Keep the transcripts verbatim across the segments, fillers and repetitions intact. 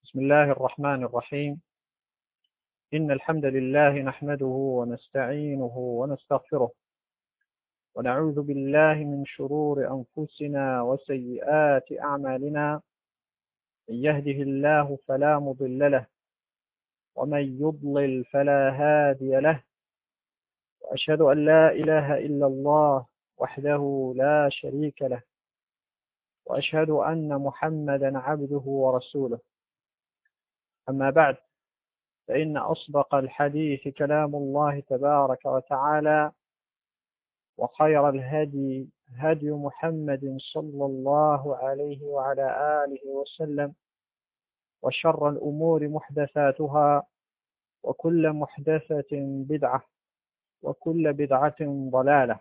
بسم الله الرحمن الرحيم. إن الحمد لله نحمده ونستعينه ونستغفره ونعوذ بالله من شرور أنفسنا وسيئات أعمالنا. من يهده الله فلا مضل له ومن يضلل فلا هادي له، وأشهد أن لا إله إلا الله وحده لا شريك له، وأشهد أن محمدا عبده ورسوله. أما بعد، فإن أصدق الحديث كلام الله تبارك وتعالى، وخير الهدي هدي محمد صلى الله عليه وعلى آله وسلم، وشر الأمور محدثاتها، وكل محدثة بدعة، وكل بدعة ضلالة.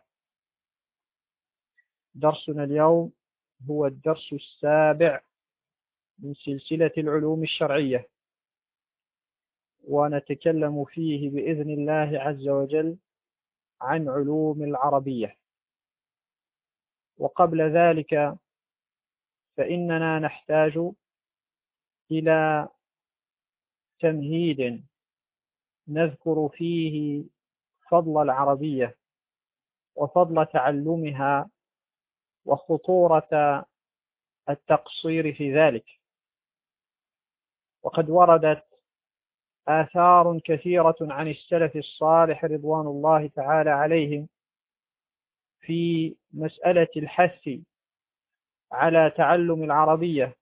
درسنا اليوم هو الدرس السابع من سلسلة العلوم الشرعية، ونتكلم فيه بإذن الله عز وجل عن علوم العربية. وقبل ذلك فإننا نحتاج إلى تمهيد نذكر فيه فضل العربية وفضل تعلمها وخطورة التقصير في ذلك. وقد وردت آثار كثيرة عن السلف الصالح رضوان الله تعالى عليهم في مسألة الحث على تعلم العربية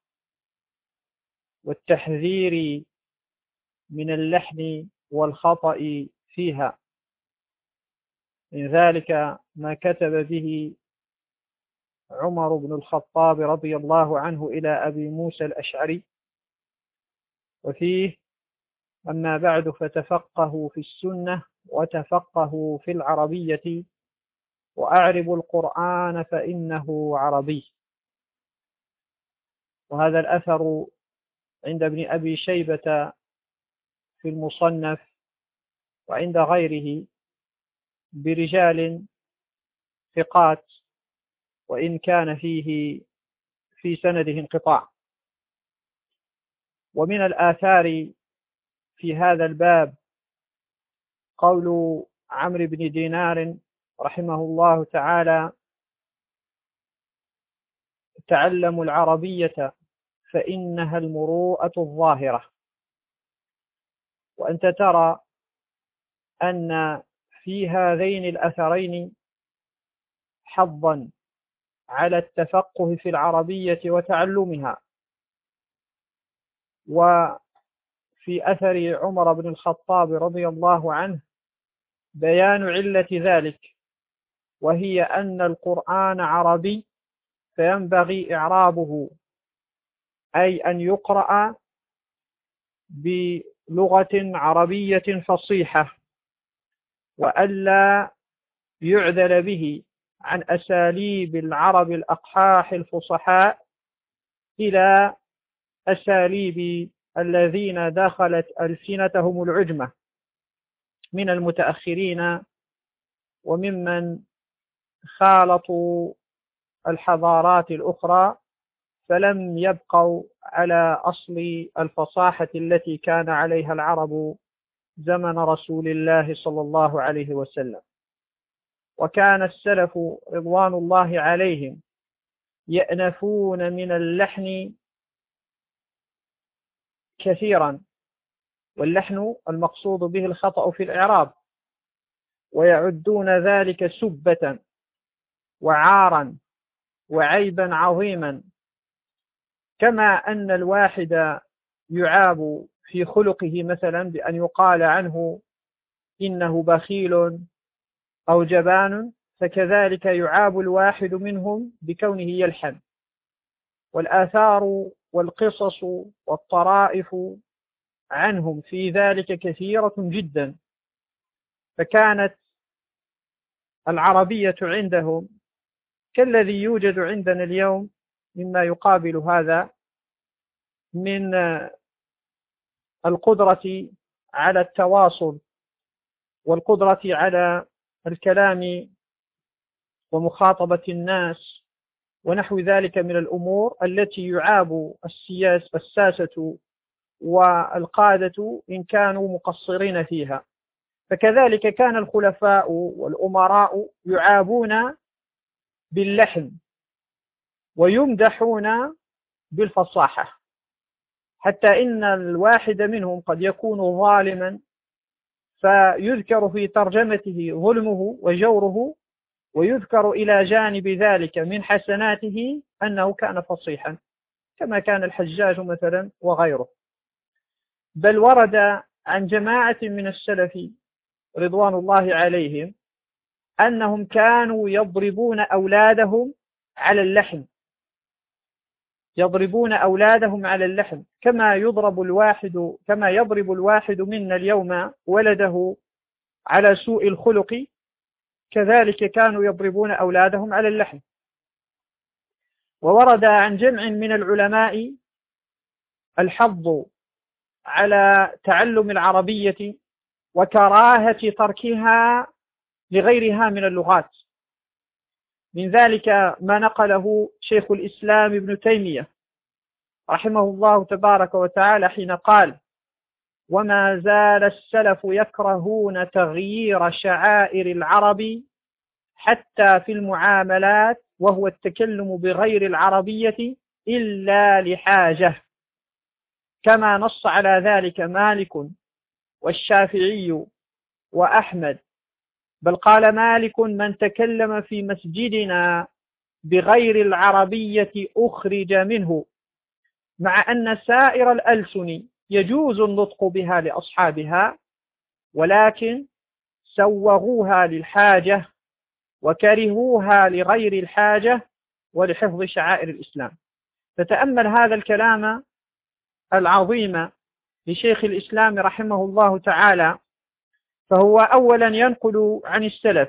والتحذير من اللحن والخطأ فيها. من ذلك ما كتب به عمر بن الخطاب رضي الله عنه إلى أبي موسى الأشعري، وفيه: أما بعد فتفقهوا في السنة وتفقهوا في العربية وأعربوا القرآن فإنه عربي. وهذا الأثر عند ابن أبي شيبة في المصنف وعند غيره برجال ثقات، وإن كان فيه في سنده انقطاع. ومن الآثار في هذا الباب قول عمرو بن دينار رحمه الله تعالى: تعلموا العربية فإنها المروءة الظاهرة. وأنت ترى أن في هذين الأثرين حظا على التفقه في العربية وتعلمها. وفي أثر عمر بن الخطاب رضي الله عنه بيان علة ذلك، وهي أن القرآن عربي فينبغي إعرابه، أي أن يقرأ بلغة عربية فصيحة، وألا يعدل به عن أساليب العرب الأقحاح الفصحاء إلى أساليب الذين دخلت ألسنتهم العجمة من المتأخرين وممن خالطوا الحضارات الأخرى، فلم يبقوا على أصل الفصاحة التي كان عليها العرب زمن رسول الله صلى الله عليه وسلم. وكان السلف رضوان الله عليهم يأنفون من اللحن كثيرا، واللحن المقصود به الخطأ في الإعراب، ويعدون ذلك سبة وعارا وعيبا عظيما. كما أن الواحد يعاب في خلقه مثلا بأن يقال عنه إنه بخيل أو جبان، فكذلك يعاب الواحد منهم بكونه يلحن. والآثار والقصص والطرائف عنهم في ذلك كثيرة جدا. فكانت العربية عندهم كالذي يوجد عندنا اليوم مما يقابل هذا من القدرة على التواصل والقدرة على الكلام ومخاطبة الناس ونحو ذلك من الأمور التي يعاب السياس الساسة والقادة إن كانوا مقصرين فيها. فكذلك كان الخلفاء والأمراء يعابون باللحن ويمدحون بالفصاحة، حتى إن الواحد منهم قد يكون ظالما فيذكر في ترجمته ظلمه وجوره، ويذكر إلى جانب ذلك من حسناته أنه كان فصيحا، كما كان الحجاج مثلا وغيره. بل ورد عن جماعة من السلف رضوان الله عليهم أنهم كانوا يضربون أولادهم على اللحن، يضربون أولادهم على اللحن كما يضرب الواحد كما يضرب الواحد منا اليوم ولده على سوء الخلق، كذلك كانوا يضربون أولادهم على اللحن. وورد عن جمع من العلماء الحض على تعلم العربية وكراهة تركها لغيرها من اللغات. من ذلك ما نقله شيخ الإسلام ابن تيمية رحمه الله تبارك وتعالى حين قال: وما زال السلف يكرهون تغيير شعائر العرب حتى في المعاملات، وهو التكلم بغير العربية إلا لحاجة، كما نص على ذلك مالك والشافعي وأحمد. بل قال مالك: من تكلم في مسجدنا بغير العربية أخرج منه، مع أن سائر الألسن يجوز النطق بها لأصحابها، ولكن سوغوها للحاجة وكرهوها لغير الحاجة ولحفظ شعائر الإسلام. فتأمل هذا الكلام العظيم لشيخ الإسلام رحمه الله تعالى، فهو أولا ينقل عن السلف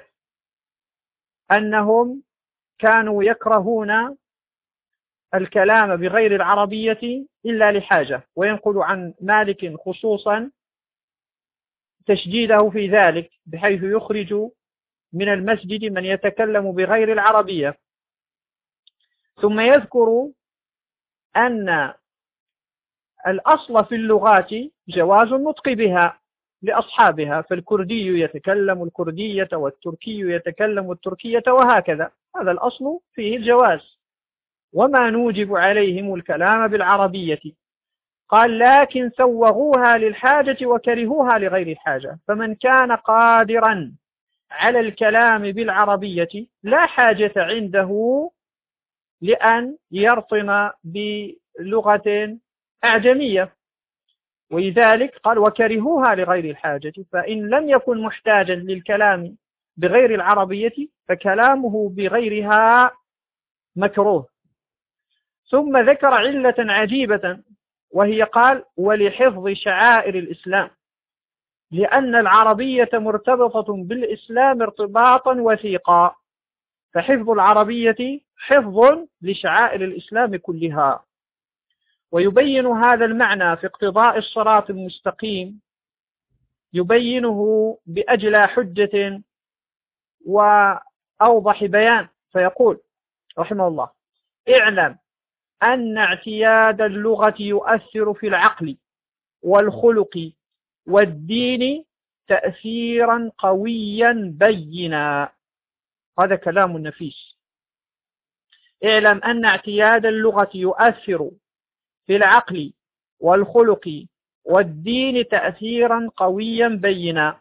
أنهم كانوا يكرهون الكلام بغير العربية إلا لحاجة، وينقل عن مالك خصوصا تشديده في ذلك بحيث يخرج من المسجد من يتكلم بغير العربية. ثم يذكر أن الأصل في اللغات جواز النطق بها لأصحابها، فالكردي يتكلم الكردية والتركي يتكلم التركية وهكذا، هذا الأصل فيه الجواز، وما نوجب عليهم الكلام بالعربية. قال: لكن سوغوها للحاجة وكرهوها لغير الحاجة، فمن كان قادرا على الكلام بالعربية لا حاجة عنده لأن يرطن بلغة أعجمية. ولذلك قال: وكرهوها لغير الحاجة، فإن لم يكن محتاجا للكلام بغير العربية فكلامه بغيرها مكروه. ثم ذكر علة عجيبة، وهي قال: ولحفظ شعائر الإسلام، لأن العربية مرتبطة بالإسلام ارتباطا وثيقا، فحفظ العربية حفظ لشعائر الإسلام كلها. ويبين هذا المعنى في اقتضاء الصراط المستقيم، يبينه بأجلى حجة وأوضح بيان، فيقول رحمه الله: اعلم أن اعتياد اللغة يؤثر في العقل والخلق والدين تأثيرا قويا بينا. هذا كلام نفيس. اعلم أن اعتياد اللغة يؤثر في العقل والخلق والدين تأثيرا قويا بينا،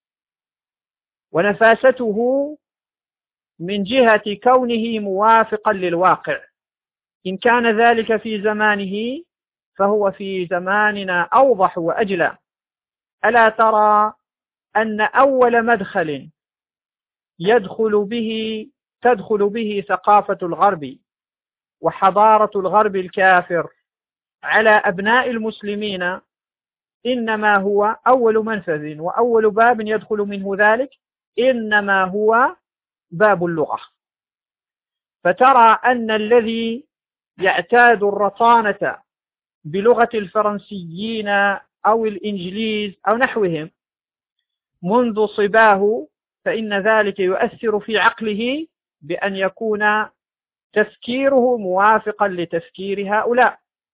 ونفاسته من جهة كونه موافقا للواقع. إن كان ذلك في زمانه فهو في زماننا أوضح وأجلى. ألا ترى أن أول مدخل يدخل به تدخل به ثقافة الغرب وحضارة الغرب الكافر على أبناء المسلمين إنما هو أول منفذ وأول باب يدخل منه ذلك، إنما هو باب اللغة. فترى أن الذي يعتاد الرطانة بلغة الفرنسيين أو الإنجليز أو نحوهم منذ صباه، فإن ذلك يؤثر في عقله بأن يكون تفكيره موافقا لتفكير هؤلاء.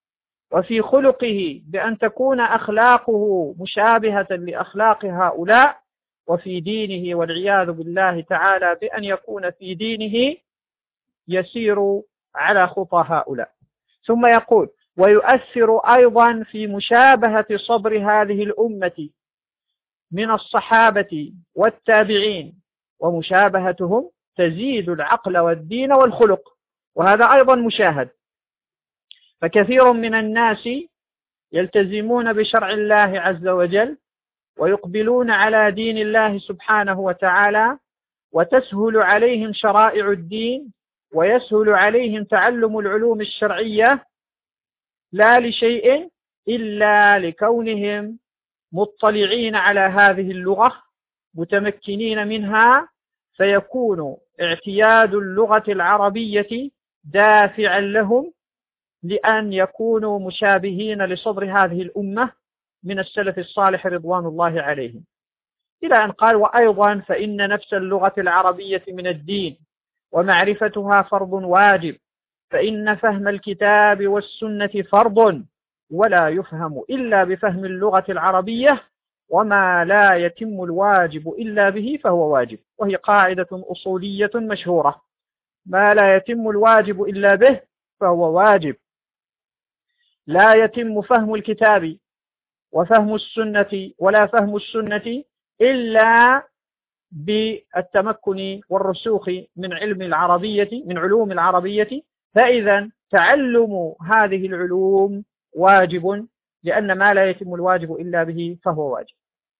وفي خلقه بأن تكون أخلاقه مشابهة لأخلاق هؤلاء، وفي دينه والعياذ بالله تعالى بأن يكون في دينه يسير على خطى هؤلاء. ثم يقول: ويؤثر أيضا في مشابهة صبر هذه الأمة من الصحابة والتابعين، ومشابهتهم تزيد العقل والدين والخلق، وهذا أيضا مشاهد. فكثير من الناس يلتزمون بشرع الله عز وجل ويقبلون على دين الله سبحانه وتعالى، وتسهل عليهم شرائع الدين ويسهل عليهم تعلم العلوم الشرعية، لا لشيء إلا لكونهم مطلعين على هذه اللغة متمكنين منها، فيكون اعتياد اللغة العربية دافعا لهم لأن يكونوا مشابهين لصدر هذه الأمة من السلف الصالح رضوان الله عليهم. إلى أن قال: وأيضا فإن نفس اللغة العربية من الدين، ومعرفتها فرض واجب، فإن فهم الكتاب والسنة فرض، ولا يفهم إلا بفهم اللغة العربية، وما لا يتم الواجب إلا به فهو واجب. وهي قاعدة أصولية مشهورة: ما لا يتم الواجب إلا به فهو واجب. لا يتم فهم الكتاب وفهم السنة ولا فهم السنة إلا بالتمكن والرسوخ من علم العربية من علوم العربية. فإذا تعلم هذه العلوم واجب، لأن ما لا يتم الواجب إلا به فهو واجب.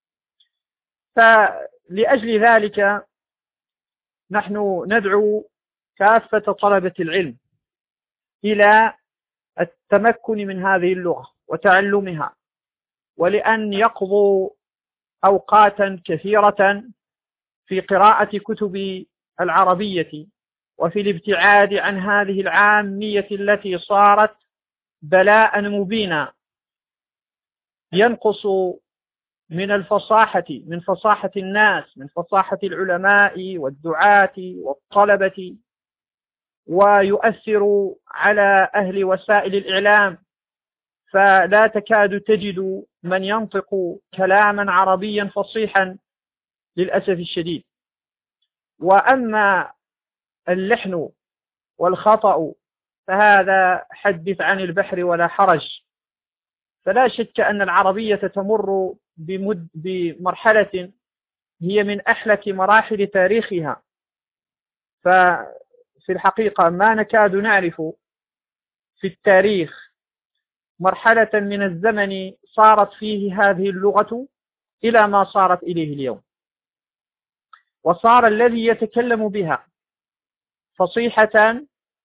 فلأجل ذلك نحن ندعو كافة طلبة العلم إلى التمكن من هذه اللغة وتعلمها، ولأن يقضوا أوقاتا كثيرة في قراءة كتب العربية، وفي الابتعاد عن هذه العامية التي صارت بلاء مبينا ينقص من الفصاحة من فصاحة الناس، من فصاحة العلماء والدعاة والطلبة، ويؤثر على أهل وسائل الإعلام، فلا تكاد تجد من ينطق كلاما عربيا فصيحا للأسف الشديد. وأما اللحن والخطأ فهذا حدث عن البحر ولا حرج. فلا شك أن العربية تمر بمد بمرحلة هي من أحلك مراحل تاريخها، ففي الحقيقة ما نكاد نعرف في التاريخ مرحلة من الزمن صارت فيه هذه اللغة إلى ما صارت إليه اليوم، وصار الذي يتكلم بها فصيحة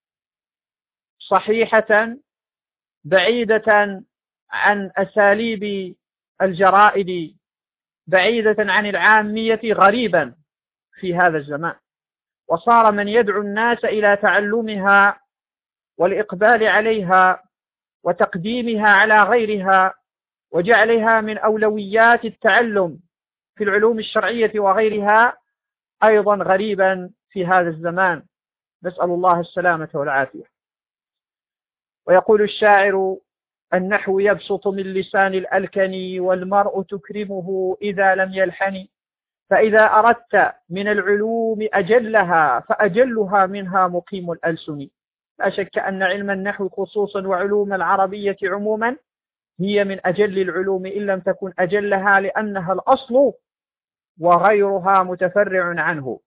صحيحة بعيدة عن أساليب الجرائد، بعيدة عن العامية، غريبا في هذا الزمان. وصار من يدعو الناس إلى تعلمها والإقبال عليها وتقديمها على غيرها وجعلها من أولويات التعلم في العلوم الشرعية وغيرها أيضا غريبا في هذا الزمان، نسأل الله السلامة والعافية. ويقول الشاعر: النحو يبسط من لسان الألكن، والمرء تكرمه إذا لم يلحن، فإذا أردت من العلوم أجلها فأجلها منها مقيم الألسن. لا شك أن علم النحو خصوصا وعلوم العربية عموما هي من أجل العلوم إن لم تكن أجلها، لأنها الأصل وغيرها متفرع عنه.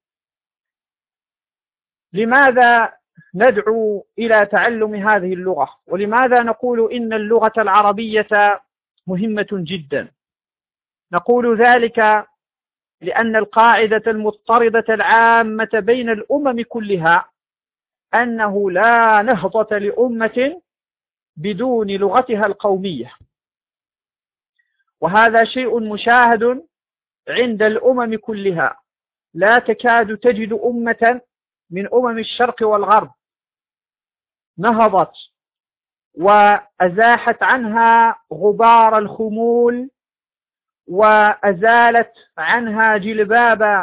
لماذا ندعو إلى تعلم هذه اللغة؟ ولماذا نقول إن اللغة العربية مهمة جدا؟ نقول ذلك لأن القاعدة المضطردة العامة بين الأمم كلها أنه لا نهضة لأمة بدون لغتها القومية، وهذا شيء مشاهد عند الأمم كلها. لا تكاد تجد أمة من أمم الشرق والغرب نهضت وأزاحت عنها غبار الخمول وأزالت عنها جلباب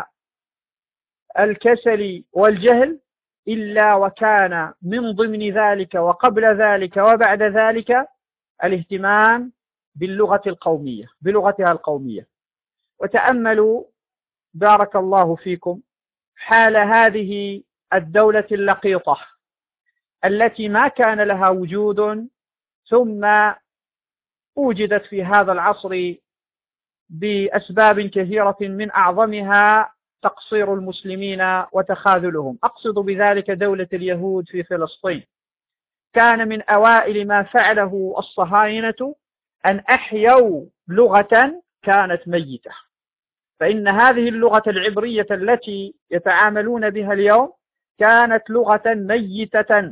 الكسل والجهل إلا وكان من ضمن ذلك وقبل ذلك وبعد ذلك الاهتمام باللغة القومية بلغتها القومية. وتأملوا بارك الله فيكم حال هذه الدولة اللقيطة التي ما كان لها وجود ثم وجدت في هذا العصر بأسباب كثيرة، من أعظمها تقصير المسلمين وتخاذلهم. أقصد بذلك دولة اليهود في فلسطين. كان من أوائل ما فعله الصهاينة أن أحيوا لغة كانت ميتة، فإن هذه اللغة العبرية التي يتعاملون بها اليوم كانت لغة ميتة.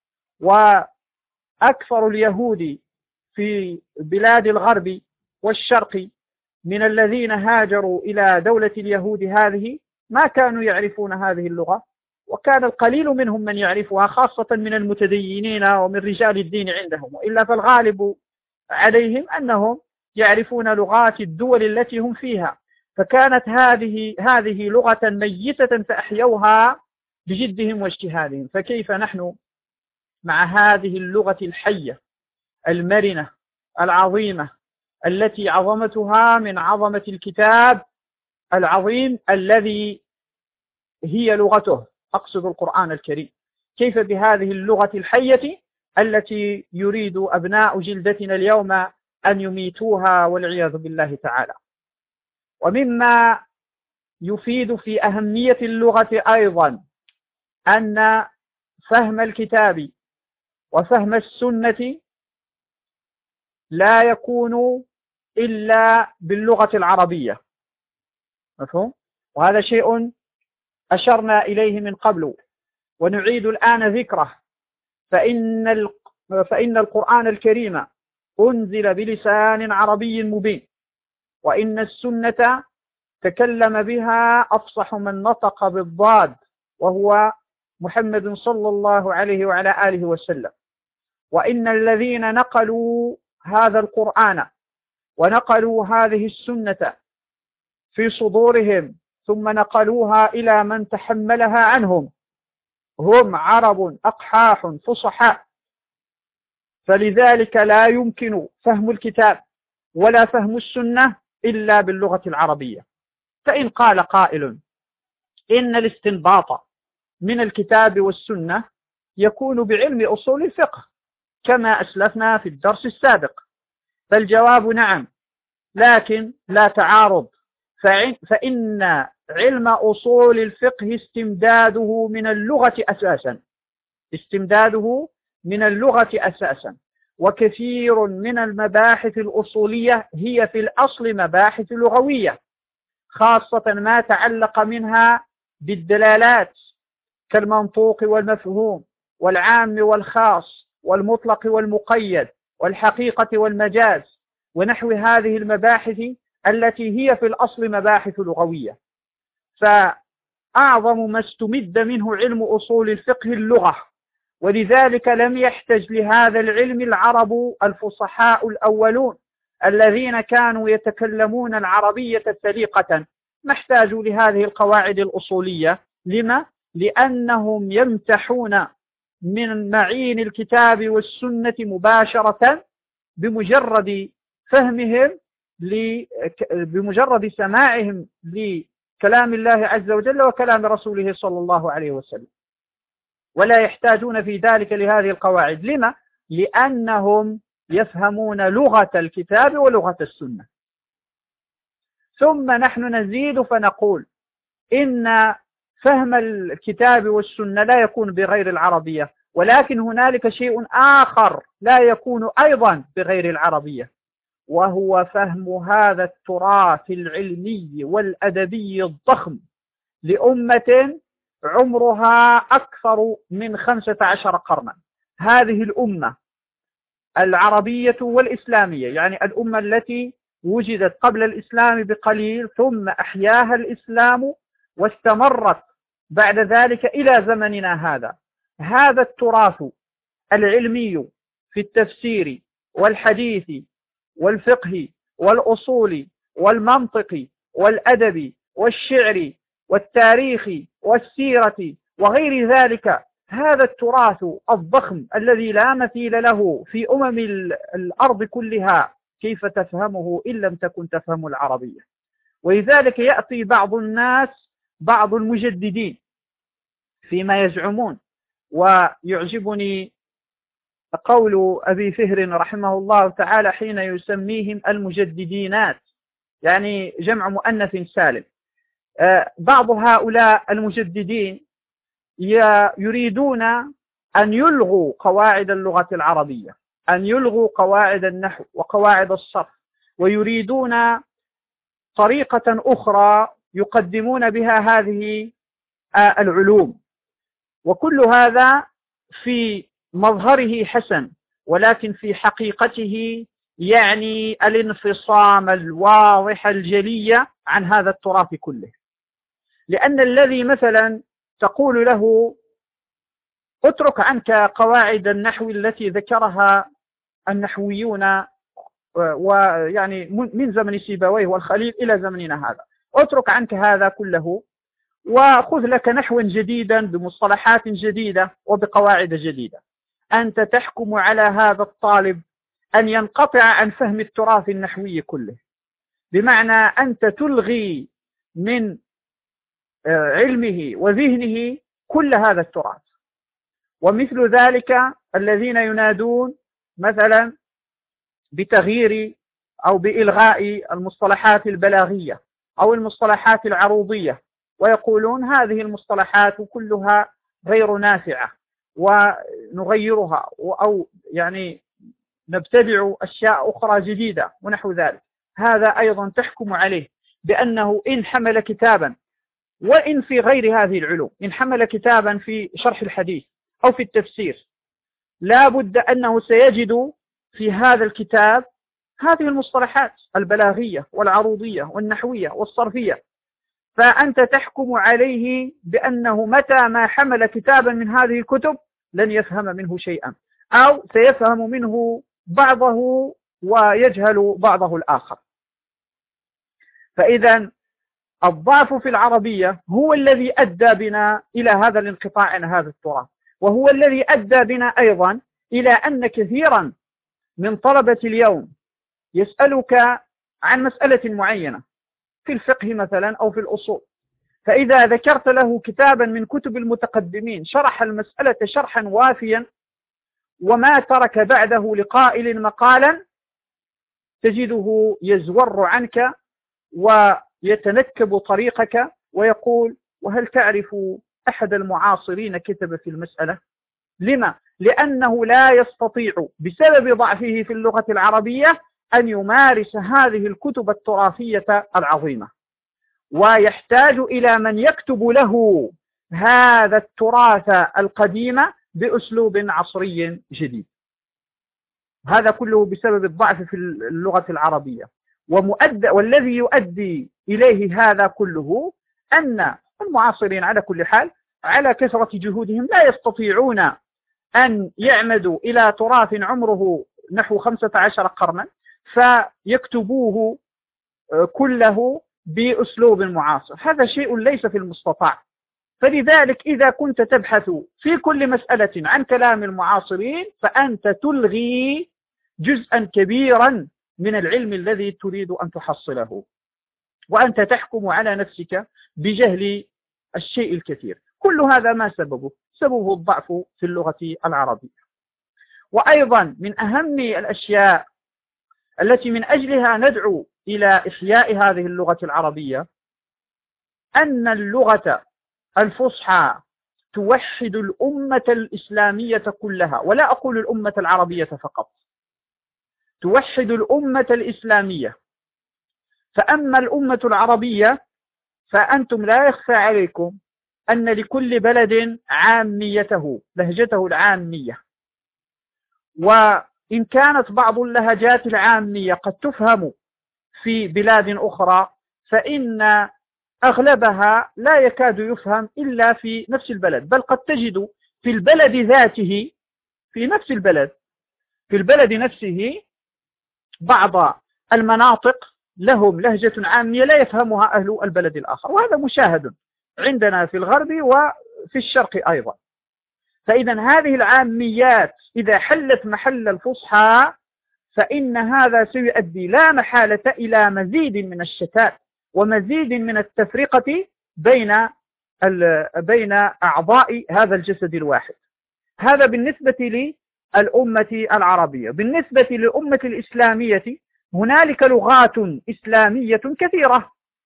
وأكثر اليهود في بلاد الغرب والشرق من الذين هاجروا إلى دولة اليهود هذه ما كانوا يعرفون هذه اللغة، وكان القليل منهم من يعرفها، خاصة من المتدينين ومن رجال الدين عندهم، وإلا فالغالب عليهم أنهم يعرفون لغات الدول التي هم فيها. فكانت هذه هذه لغة ميتة فأحيوها بجدهم واجتهادهم. فكيف نحن مع هذه اللغة الحية المرنة العظيمة التي عظمتها من عظمة الكتاب العظيم الذي هي لغته، أقصد القرآن الكريم؟ كيف بهذه اللغة الحية التي يريد أبناء جلدتنا اليوم أن يميتوها والعياذ بالله تعالى؟ ومما يفيد في أهمية اللغة أيضا أن فهم الكتاب وفهم السنة لا يكون إلا باللغة العربية، مفهوم؟ وهذا شيء أشرنا إليه من قبل ونعيد الآن ذكره. فإن فإن القرآن الكريم أنزل بلسان عربي مبين، وإن السنة تكلم بها أفصح من نطق بالضاد وهو محمد صلى الله عليه وعلى آله وسلم. وإن الذين نقلوا هذا القرآن ونقلوا هذه السنة في صدورهم ثم نقلوها إلى من تحملها عنهم هم عرب أقحاح فصحاء، فلذلك لا يمكن فهم الكتاب ولا فهم السنة إلا باللغة العربية. فإن قال قائل إن الاستنباط من الكتاب والسنة يكون بعلم أصول الفقه كما أسلفنا في الدرس السابق، فالجواب نعم، لكن لا تعارض، فإن علم أصول الفقه استمداده من اللغة أساسا استمداده من اللغة أساسا وكثير من المباحث الأصولية هي في الأصل مباحث لغوية، خاصة ما تعلق منها بالدلالات كالمنطوق والمفهوم والعام والخاص والمطلق والمقيد والحقيقة والمجاز ونحو هذه المباحث التي هي في الأصل مباحث لغوية. فأعظم ما استمد منه علم أصول الفقه اللغة، ولذلك لم يحتج لهذا العلم العرب الفصحاء الأولون الذين كانوا يتكلمون العربية سليقة، ما احتاجوا لهذه القواعد الأصولية. لما؟ لأنهم يمتحون من معين الكتاب والسنة مباشرة بمجرد فهمهم بمجرد سماعهم لكلام الله عز وجل وكلام رسوله صلى الله عليه وسلم، ولا يحتاجون في ذلك لهذه القواعد. لما؟ لأنهم يفهمون لغة الكتاب ولغة السنة. ثم نحن نزيد فنقول إن فهم الكتاب والسنة لا يكون بغير العربية، ولكن هنالك شيء آخر لا يكون أيضا بغير العربية، وهو فهم هذا التراث العلمي والأدبي الضخم لأمة عمرها أكثر من خمسة عشر قرنا. هذه الأمة العربية والإسلامية، يعني الأمة التي وجدت قبل الإسلام بقليل ثم أحياها الإسلام واستمرت بعد ذلك إلى زمننا هذا. هذا التراث العلمي في التفسير والحديث والفقه والأصول والمنطق والأدب والشعر والتاريخ والسيرة وغير ذلك، هذا التراث الضخم الذي لا مثيل له في أمم الأرض كلها، كيف تفهمه إن لم تكن تفهم العربية؟ ولذلك يأتي بعض الناس، بعض المجددين فيما يزعمون، ويعجبني قول أبي فهر رحمه الله تعالى حين يسميهم المجددينات، يعني جمع مؤنث سالم. بعض هؤلاء المجددين يريدون أن يلغوا قواعد اللغة العربية، أن يلغوا قواعد النحو وقواعد الصرف، ويريدون طريقة أخرى يقدمون بها هذه العلوم. وكل هذا في مظهره حسن، ولكن في حقيقته يعني الانفصام الواضح الجلي عن هذا التراث كله. لأن الذي مثلا تقول له اترك عنك قواعد النحو التي ذكرها النحويون ويعني من زمن سيبويه والخليل إلى زمننا هذا، اترك عنك هذا كله وخذ لك نحوا جديدا بمصطلحات جديدة وبقواعد جديدة. أنت تحكم على هذا الطالب أن ينقطع عن فهم التراث النحوي كله، بمعنى أنت تلغي من علمه وذهنه كل هذا التراث. ومثل ذلك الذين ينادون مثلا بتغيير أو بإلغاء المصطلحات البلاغية أو المصطلحات العروضية، ويقولون هذه المصطلحات كلها غير نافعة ونغيرها أو يعني نبتدع أشياء أخرى جديدة ونحو ذلك. هذا أيضا تحكم عليه بأنه إن حمل كتابا، وإن في غير هذه العلوم، إن حمل كتابا في شرح الحديث أو في التفسير، لا بد أنه سيجد في هذا الكتاب هذه المصطلحات البلاغية والعروضية والنحوية والصرفية. فأنت تحكم عليه بأنه متى ما حمل كتابا من هذه الكتب لن يفهم منه شيئا، أو سيفهم منه بعضه ويجهل بعضه الآخر. فإذا الضعف في العربية هو الذي أدى بنا إلى هذا الانقطاع عن هذا التراث، وهو الذي أدى بنا أيضا إلى أن كثيرا من طلبة اليوم يسألك عن مسألة معينة في الفقه مثلا أو في الأصول، فإذا ذكرت له كتابا من كتب المتقدمين شرح المسألة شرحا وافيا وما ترك بعده لقائل مقالا، تجده يزور عنك ويتنكب طريقك ويقول: وهل تعرف أحد المعاصرين كتب في المسألة؟ لما؟ لأنه لا يستطيع بسبب ضعفه في اللغة العربية أن يمارس هذه الكتب التراثية العظيمة، ويحتاج إلى من يكتب له هذا التراث القديم بأسلوب عصري جديد. هذا كله بسبب الضعف في اللغة العربية. ومؤدى والذي يؤدي إليه هذا كله أن المعاصرين على كل حال على كثرة جهودهم لا يستطيعون أن يعمدوا إلى تراث عمره نحو خمسة عشر قرنا فيكتبوه كله بأسلوب معاصر. هذا شيء ليس في المستطاع. فلذلك إذا كنت تبحث في كل مسألة عن كلام المعاصرين فأنت تلغي جزءا كبيرا من العلم الذي تريد أن تحصله، وأنت تحكم على نفسك بجهل الشيء الكثير. كل هذا ما سببه؟ سببه الضعف في اللغة العربية. وأيضا من أهم الأشياء التي من أجلها ندعو إلى إحياء هذه اللغة العربية أن اللغة الفصحى توحد الأمة الإسلامية كلها، ولا أقول الأمة العربية فقط، توحد الأمة الإسلامية. فأما الأمة العربية فأنتم لا يخفى عليكم أن لكل بلد عاميته، لهجته العامية، وإن كانت بعض اللهجات العامية قد تفهم في بلاد أخرى فإن أغلبها لا يكاد يفهم إلا في نفس البلد، بل قد تجد في البلد ذاته، في نفس البلد، في البلد نفسه بعض المناطق لهم لهجة عامية لا يفهمها أهل البلد الآخر، وهذا مشاهد عندنا في الغرب وفي الشرق أيضا. فإذا هذه العاميات إذا حلت محل الفصحى فإن هذا سيؤدي لا محالة إلى مزيد من الشتات ومزيد من التفرقة بين بين أعضاء هذا الجسد الواحد. هذا بالنسبة للأمة العربية. بالنسبة للأمة الإسلامية هنالك لغات إسلامية كثيرة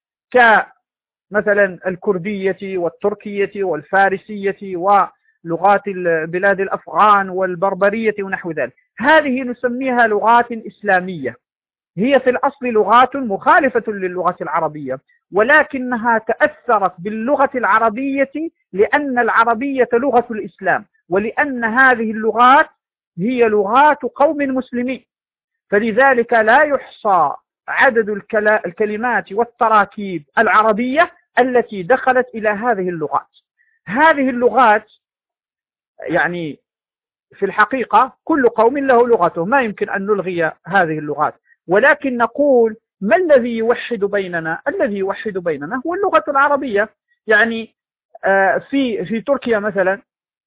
كمثلا الكردية والتركية والفارسية ولغات بلاد الأفغان والبربرية ونحو ذلك. هذه نسميها لغات إسلامية، هي في الأصل لغات مخالفة للغة العربية، ولكنها تأثرت باللغة العربية لأن العربية لغة الإسلام، ولأن هذه اللغات هي لغات قوم مسلمين، فلذلك لا يحصى عدد الكلمات والتراكيب العربية التي دخلت إلى هذه اللغات. هذه اللغات يعني في الحقيقة كل قوم له لغته، ما يمكن أن نلغي هذه اللغات، ولكن نقول ما الذي يوحد بيننا؟ الذي يوحد بيننا هو اللغة العربية. يعني في في تركيا مثلا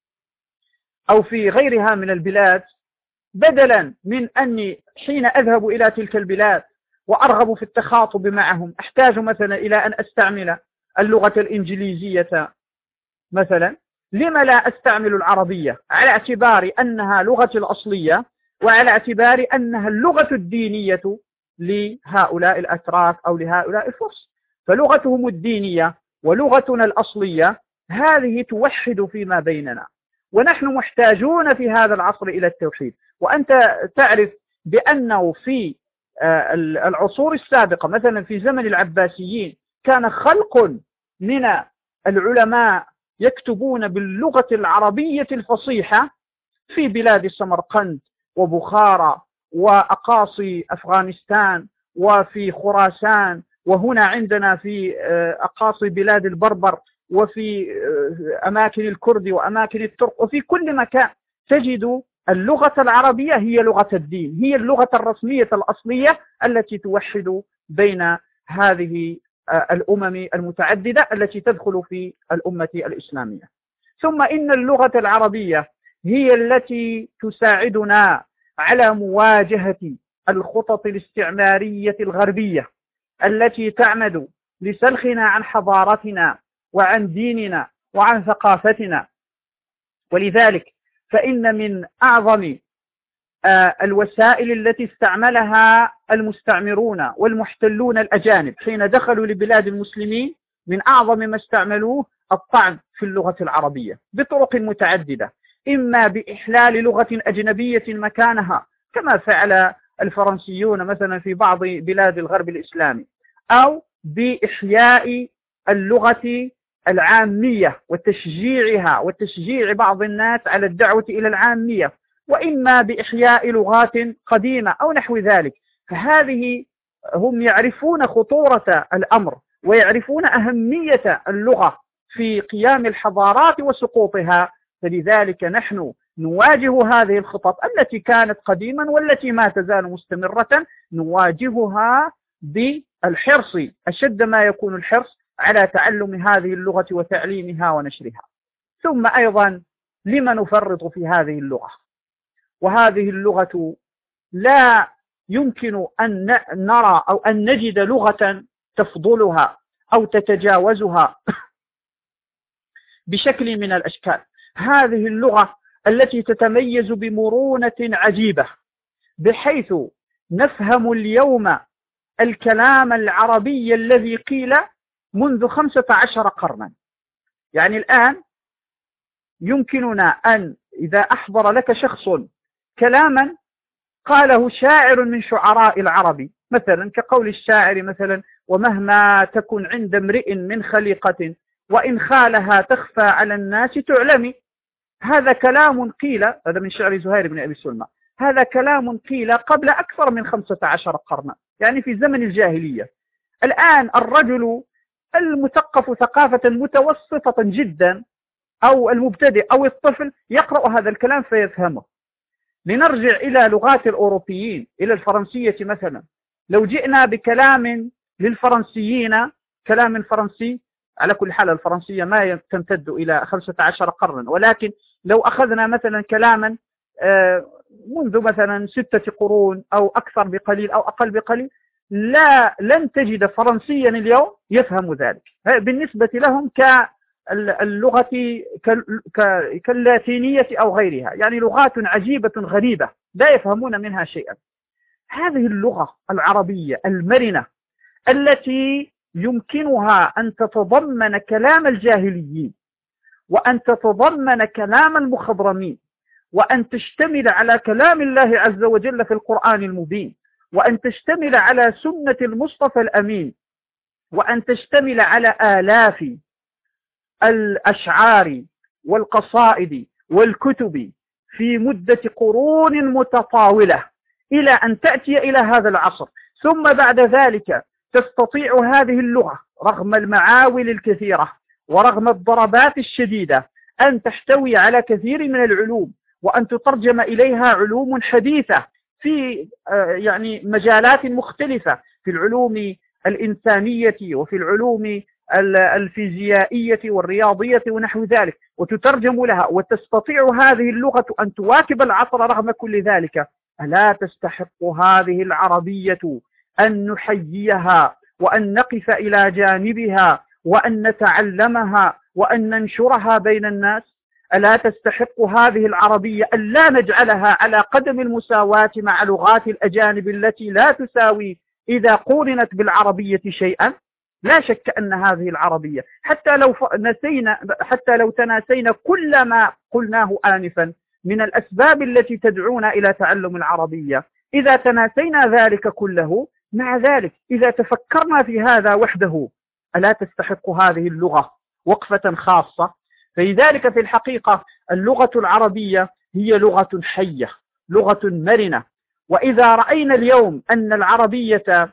أو في غيرها من البلاد، بدلا من أني حين أذهب إلى تلك البلاد وأرغب في التخاطب معهم أحتاج مثلا إلى أن أستعمل اللغة الإنجليزية مثلا، لما لا أستعمل العربية على اعتبار أنها لغة الأصلية وعلى اعتبار أنها اللغة الدينية لهؤلاء الأتراك أو لهؤلاء الفرس؟ فلغتهم الدينية ولغتنا الأصلية هذه توحد فيما بيننا، ونحن محتاجون في هذا العصر إلى التوحيد. وأنت تعرف بأنه في العصور السابقة مثلا في زمن العباسيين كان خلق من العلماء يكتبون باللغة العربية الفصيحة في بلاد سمرقند وبخارى وأقاصي أفغانستان وفي خراسان، وهنا عندنا في أقاصي بلاد البربر وفي أماكن الكرد وأماكن الترك، وفي كل مكان تجد اللغة العربية هي لغة الدين، هي اللغة الرسمية الأصلية التي توحد بين هذه الأمم المتعددة التي تدخل في الأمة الإسلامية. ثم إن اللغة العربية هي التي تساعدنا على مواجهة الخطط الاستعمارية الغربية التي تعمد لسلخنا عن حضارتنا وعن ديننا وعن ثقافتنا. ولذلك فإن من أعظم الوسائل التي استعملها المستعمرون والمحتلون الأجانب حين دخلوا لبلاد المسلمين، من أعظم ما استعملوه الطعن في اللغة العربية بطرق متعددة، إما بإحلال لغة أجنبية مكانها كما فعل الفرنسيون مثلا في بعض بلاد الغرب الإسلامي، أو بإحياء اللغة العامية وتشجيعها وتشجيع بعض الناس على الدعوة إلى العامية، وإما بإحياء لغات قديمة أو نحو ذلك. فهذه هم يعرفون خطورة الأمر ويعرفون أهمية اللغة في قيام الحضارات وسقوطها، فلذلك نحن نواجه هذه الخطط التي كانت قديما والتي ما تزال مستمرة، نواجهها بالحرص أشد ما يكون الحرص على تعلم هذه اللغة وتعليمها ونشرها. ثم أيضا لما نفرط في هذه اللغة؟ وهذه اللغة لا يمكن أن نرى أو أن نجد لغة تفضلها أو تتجاوزها بشكل من الأشكال. هذه اللغة التي تتميز بمرونة عجيبة، بحيث نفهم اليوم الكلام العربي الذي قيل منذ خمسة عشر قرنا. يعني الآن يمكننا أن إذا أحضر لك شخص كلاما قاله شاعر من شعراء العرب مثلا، كقول الشاعر مثلا: ومهما تكن عند امرئ من خليقة وإن خالها تخفى على الناس تعلمي. هذا كلام قيل، هذا من شعر زهير بن أبي سلمى، هذا كلام قيل قبل أكثر من خمسة عشر قرنا، يعني في زمن الجاهلية. الآن الرجل المثقف ثقافة متوسطة جدا أو المبتدئ أو الطفل يقرأ هذا الكلام فيفهمه. لنرجع إلى لغات الأوروبيين، إلى الفرنسية مثلا، لو جئنا بكلام للفرنسيين، كلام فرنسي، على كل حال الفرنسية ما تمتد إلى خمسة عشر قرنا، ولكن لو أخذنا مثلا كلاما منذ مثلا ستة قرون أو أكثر بقليل أو أقل بقليل، لا لن تجد فرنسيا اليوم يفهم ذلك، بالنسبة لهم كاللغة كاللاتينية أو غيرها، يعني لغات عجيبة غريبة لا يفهمون منها شيئا. هذه اللغة العربية المرنة التي يمكنها أن تتضمن كلام الجاهليين، وأن تتضمن كلام المخضرمين، وأن تشتمل على كلام الله عز وجل في القرآن المبين، وأن تشتمل على سنة المصطفى الأمين، وأن تشتمل على آلاف الأشعار والقصائد والكتب في مدة قرون متطاولة إلى أن تأتي إلى هذا العصر، ثم بعد ذلك تستطيع هذه اللغة رغم المعاول الكثيرة ورغم الضربات الشديدة أن تحتوي على كثير من العلوم، وأن تترجم إليها علوم حديثة في يعني مجالات مختلفة، في العلوم الإنسانية وفي العلوم الفيزيائية والرياضية ونحو ذلك، وتترجم لها، وتستطيع هذه اللغة أن تواكب العصر رغم كل ذلك. ألا تستحق هذه العربية أن نحييها وأن نقف إلى جانبها وأن نتعلمها وأن ننشرها بين الناس؟ ألا تستحق هذه العربية أن لا نجعلها على قدم المساواة مع لغات الأجانب التي لا تساوي إذا قورنت بالعربية شيئا؟ لا شك أن هذه العربية حتى لو نسينا حتى لو تناسينا كل ما قلناه آنفا من الأسباب التي تدعونا إلى تعلم العربية، إذا تناسينا ذلك كله، مع ذلك إذا تفكرنا في هذا وحده، ألا تستحق هذه اللغة وقفة خاصة؟ فلذلك في الحقيقة اللغة العربية هي لغة حية، لغة مرنة. وإذا رأينا اليوم أن العربية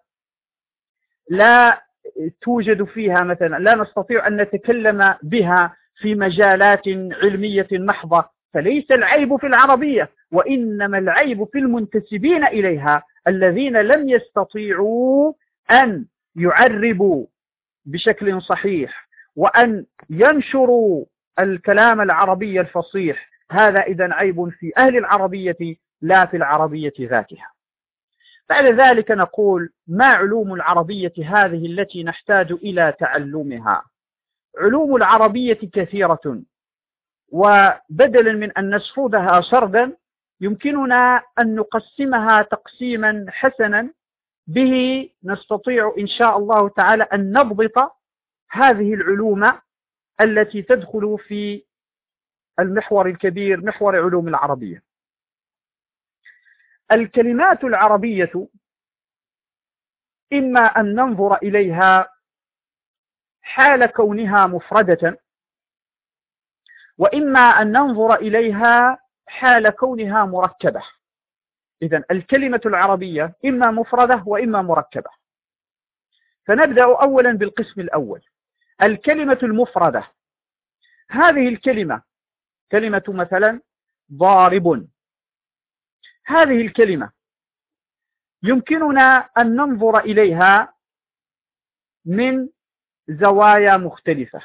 لا توجد فيها مثلا، لا نستطيع أن نتكلم بها في مجالات علمية محضة، فليس العيب في العربية، وإنما العيب في المنتسبين إليها الذين لم يستطيعوا أن يعربوا بشكل صحيح وأن ينشروا الكلام العربي الفصيح. هذا إذن عيب في أهل العربية لا في العربية ذاتها. بعد ذلك نقول: ما علوم العربية هذه التي نحتاج إلى تعلمها؟ علوم العربية كثيرة، وبدلا من أن نسردها سردا يمكننا أن نقسمها تقسيما حسنا به نستطيع إن شاء الله تعالى أن نضبط هذه العلوم التي تدخل في المحور الكبير، محور علوم العربية. الكلمات العربية إما أن ننظر إليها حال كونها مفردة، وإما أن ننظر إليها حال كونها مركبة. إذن الكلمة العربية إما مفردة وإما مركبة. فنبدأ أولا بالقسم الأول، الكلمة المفردة. هذه الكلمة كلمة مثلا ضارب، هذه الكلمة يمكننا أن ننظر إليها من زوايا مختلفة.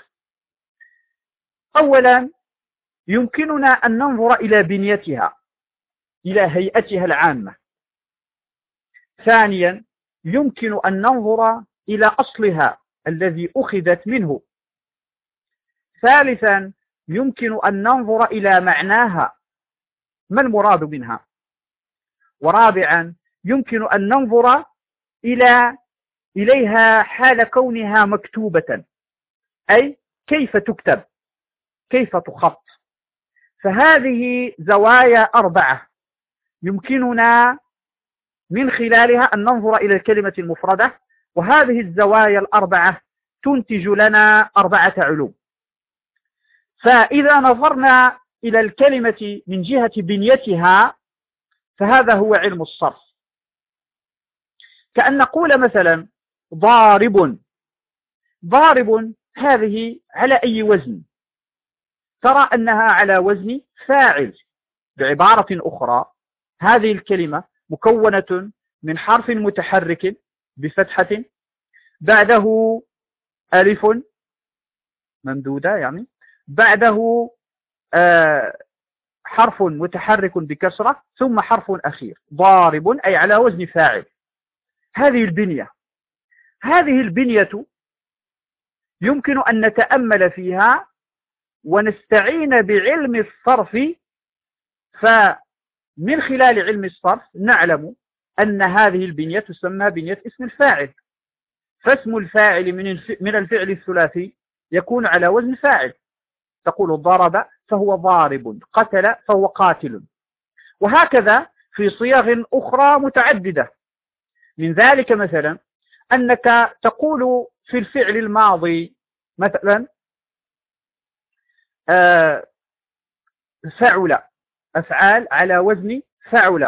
أولا يمكننا أن ننظر إلى بنيتها، إلى هيئتها العامة. ثانيا يمكن أن ننظر إلى أصلها الذي أخذت منه. ثالثا يمكن أن ننظر إلى معناها، ما المراد منها. ورابعا يمكن أن ننظر إلى إليها حال كونها مكتوبة، أي كيف تكتب، كيف تخط. فهذه زوايا أربعة يمكننا من خلالها أن ننظر إلى الكلمة المفردة، وهذه الزوايا الأربعة تنتج لنا أربعة علوم. فإذا نظرنا إلى الكلمة من جهة بنيتها فهذا هو علم الصرف. كأن نقول مثلا ضارب، ضارب هذه على أي وزن؟ ترى أنها على وزن فاعل. بعبارة أخرى هذه الكلمة مكونة من حرف متحرك بفتحة، بعده ألف ممدودة، يعني بعده آه حرف متحرك بكسرة ثم حرف أخير، ضارب أي على وزن فاعل. هذه البنية هذه البنية يمكن أن نتأمل فيها ونستعين بعلم الصرف، فمن خلال علم الصرف نعلم أن هذه البنية تسمى بنية اسم الفاعل. فاسم الفاعل من الفعل الثلاثي يكون على وزن فاعل، تقول ضرب فهو ضارب، قتل فهو قاتل، وهكذا في صيغ أخرى متعددة. من ذلك مثلا أنك تقول في الفعل الماضي مثلا آه فعل، أفعال على وزن فعل.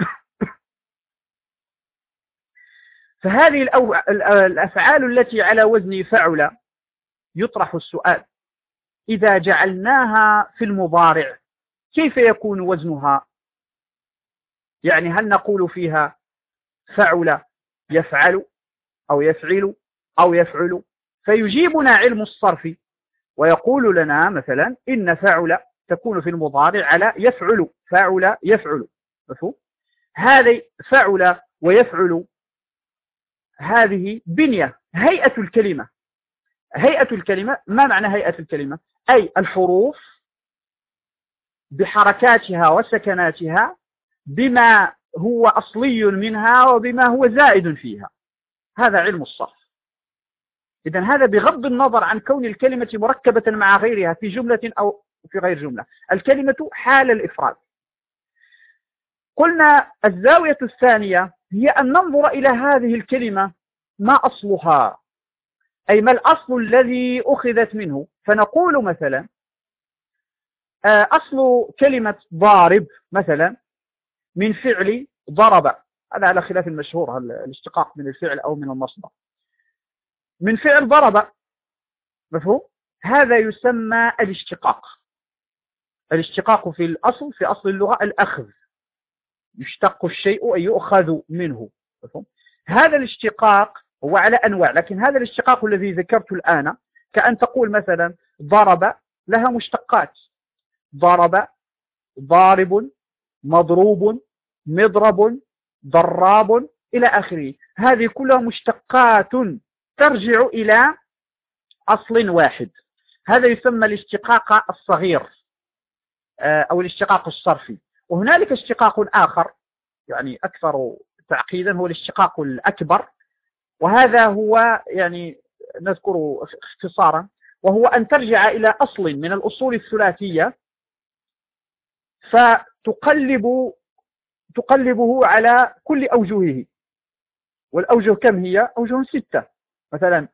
فهذه الأفعال التي على وزن فعل يطرح السؤال: إذا جعلناها في المضارع كيف يكون وزنها؟ يعني هل نقول فيها فعل يفعل أو يفعل أو يفعل؟ فيجيبنا علم الصرف ويقول لنا مثلا إن فعل تكون في المضارع على يفعل، فعل يفعل. مفهوم؟ هذه فعل ويفعل هذه بنية، هيئة الكلمة. هيئة الكلمة، ما معنى هيئة الكلمة؟ أي الحروف بحركاتها وسكناتها، بما هو أصلي منها وبما هو زائد فيها. هذا علم الصرف. إذن هذا بغض النظر عن كون الكلمة مركبة مع غيرها في جملة أو في غير جملة، الكلمة حال الإفراد. قلنا الزاوية الثانية هي أن ننظر إلى هذه الكلمة ما أصلها، أي ما الأصل الذي أخذت منه. فنقول مثلا أصل كلمة ضارب مثلا من فعل ضرب، هذا على خلاف المشهور الاشتقاق من الفعل أو من المصدر، من فعل ضرب. مفهوم؟ هذا يسمى الاشتقاق. الاشتقاق في الأصل، في أصل اللغة الأخذ، يشتق الشيء أي يؤخذ منه. مفهوم؟ هذا الاشتقاق هو على أنواع، لكن هذا الاشتقاق الذي ذكرته الآن كأن تقول مثلا ضرب لها مشتقات: ضرب، ضارب، مضروب، مضرب، ضراب، إلى آخره. هذه كلها مشتقات ترجع إلى أصل واحد. هذا يسمى الاشتقاق الصغير أو الاشتقاق الصرفي. وهنالك اشتقاق آخر يعني أكثر تعقيدا، هو الاشتقاق الأكبر، وهذا هو يعني نذكره اختصارا، وهو أن ترجع إلى أصل من الأصول الثلاثية فتقلب تقلبه على كل أوجهه. والأوجه كم هي؟ أوجه ستة. مثلا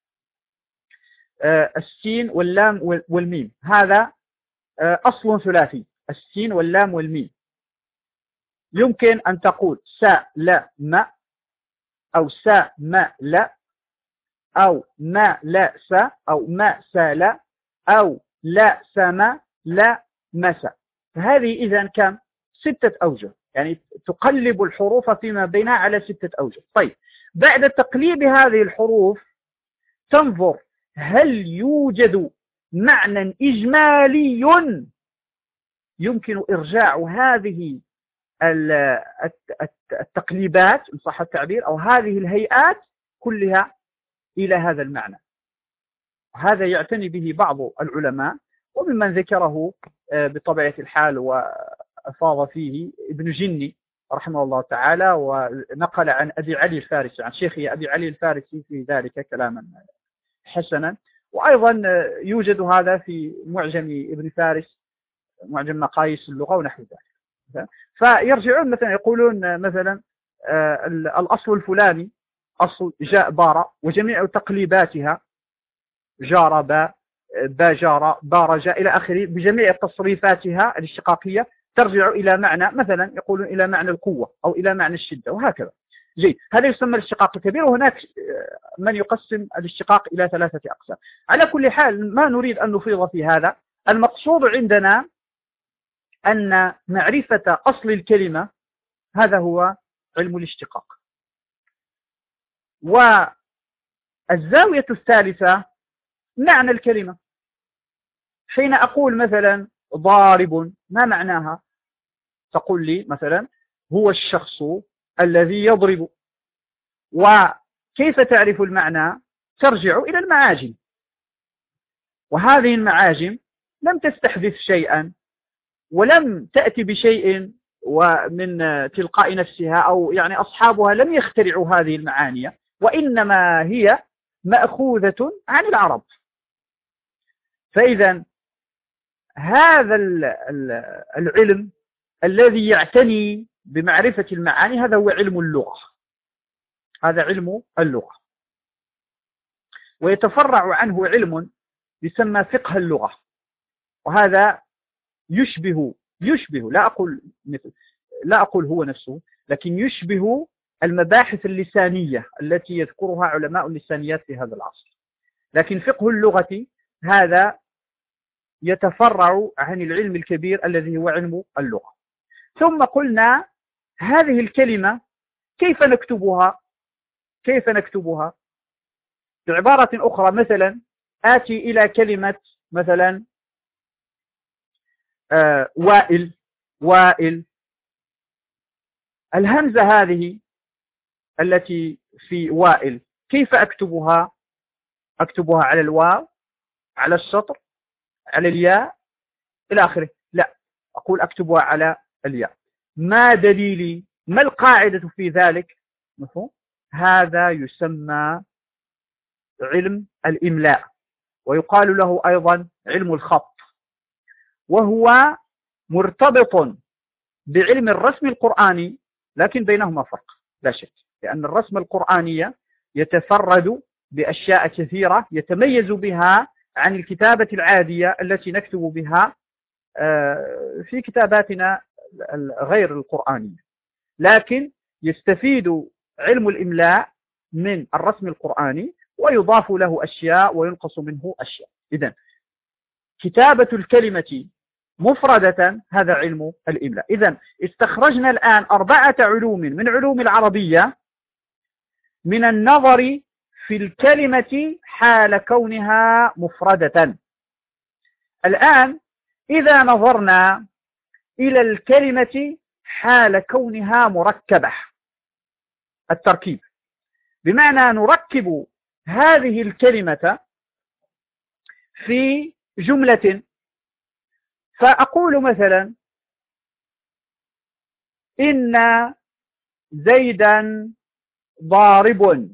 السين واللام والميم، هذا أصل ثلاثي، السين واللام والميم. يمكن أن تقول سا لا ما، أو سا ما لا، أو ما لا سا، أو ما سا لا، أو لا سما لا مسا. فهذه إذن كم؟ ستة أوجه، يعني تقلب الحروف فيما بينها على ستة أوجه. طيب، بعد تقليب هذه الحروف تنظر هل يوجد معنى إجمالي يمكن إرجاع هذه التقليبات إن صح التعبير، أو هذه الهيئات كلها إلى هذا المعنى. هذا يعتني به بعض العلماء، وممن ذكره بطبيعة الحال وأفاض فيه ابن جني رحمه الله تعالى، ونقل عن أبي علي الفارسي، عن شيخه أبي علي الفارسي في ذلك كلاما حسنا. وأيضا يوجد هذا في معجم ابن فارس، معجم مقاييس اللغة ونحو ذلك. فيرجعون مثلا يقولون مثلا الأصل الفلاني أصل جاء بارا وجميع تقليباتها جارب، باجار، بارج، إلى آخره، بجميع تصريفاتها الاشتقاقية ترجع إلى معنى، مثلا يقولون إلى معنى القوة أو إلى معنى الشدة، وهكذا. جيد، هذا يسمى الاشتقاق الكبير. وهناك من يقسم الاشتقاق إلى ثلاثة أقسام. على كل حال ما نريد أن نفيض في هذا، المقصود عندنا أن معرفة أصل الكلمة هذا هو علم الاشتقاق. والزاوية الثالثة معنى الكلمة. حين أقول مثلا ضارب ما معناها؟ تقول لي مثلا هو الشخص الذي يضرب. وكيف تعرف المعنى؟ ترجع إلى المعاجم، وهذه المعاجم لم تستحدث شيئا ولم تأتي بشيء ومن تلقاء نفسها، أو يعني أصحابها لم يخترعوا هذه المعاني، وإنما هي مأخوذة عن العرب. فإذا هذا العلم الذي يعتني بمعرفة المعاني هذا هو علم اللغة، هذا علم اللغة. ويتفرع عنه علم يسمى فقه اللغة، وهذا يشبه يشبه لا أقول مثل لا أقول هو نفسه، لكن يشبه المباحث اللسانية التي يذكرها علماء اللسانيات في هذا العصر. لكن فقه اللغة هذا يتفرع عن العلم الكبير الذي هو علم اللغة. ثم قلنا هذه الكلمة كيف نكتبها؟ كيف نكتبها؟ بعبارة أخرى، مثلا آتي إلى كلمة مثلا آه وائل وائل الهمزة هذه التي في وائل كيف أكتبها؟ أكتبها على الواو، على السطر، على الياء إلى آخره؟ لا، أقول أكتبها على الياء. ما دليلي؟ ما القاعدة في ذلك؟ مفهوم؟ هذا يسمى علم الإملاء، ويقال له أيضا علم الخط، وهو مرتبط بعلم الرسم القرآني، لكن بينهما فرق لا شك، لأن الرسم القرآني يتفرد بأشياء كثيرة يتميز بها عن الكتابة العادية التي نكتب بها في كتاباتنا غير القرآنية. لكن يستفيد علم الإملاء من الرسم القرآني ويضاف له أشياء وينقص منه أشياء. إذن كتابة الكلمة مفردة هذا علم الإملاء. إذن استخرجنا الآن أربعة علوم من علوم العربية من النظر في الكلمة حال كونها مفردة. الآن إذا نظرنا إلى الكلمة حال كونها مركبة، التركيب بمعنى نركب هذه الكلمة في جملة، فأقول مثلا إن زيدا ضارب.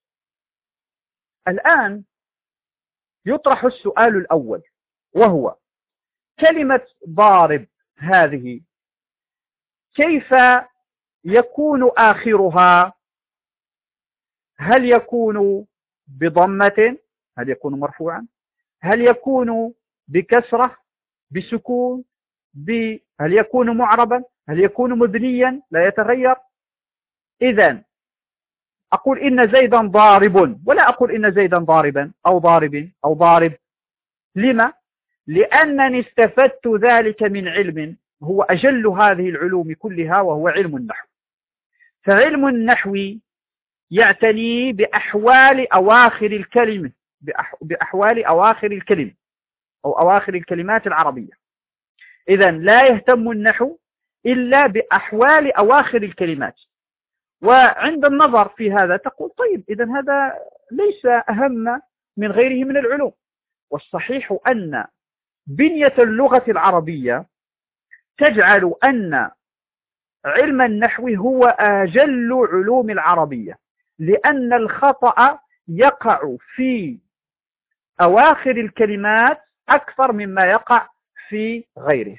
الآن يطرح السؤال الأول، وهو كلمة ضارب هذه كيف يكون آخرها؟ هل يكون بضمة؟ هل يكون مرفوعا؟ هل يكون بكسرة؟ بسكون؟ ب... هل يكون معربا؟ هل يكون مبنيا لا يتغير؟ إذن أقول إن زيدا ضارب، ولا أقول إن زيدا ضاربا أو ضارب أو ضارب. لما؟ لأنني استفدت ذلك من علم هو أجل هذه العلوم كلها، وهو علم النحو. فعلم النحو يعتني بأحوال أواخر الكلمة، بأح... بأحوال أواخر الكلمة أو أواخر الكلمات العربية. إذن لا يهتم النحو إلا بأحوال أواخر الكلمات. وعند النظر في هذا تقول طيب إذن هذا ليس أهم من غيره من العلوم. والصحيح أن بنية اللغة العربية تجعل أن علم النحو هو أجل علوم العربية، لأن الخطأ يقع في أواخر الكلمات أكثر مما يقع في غيره.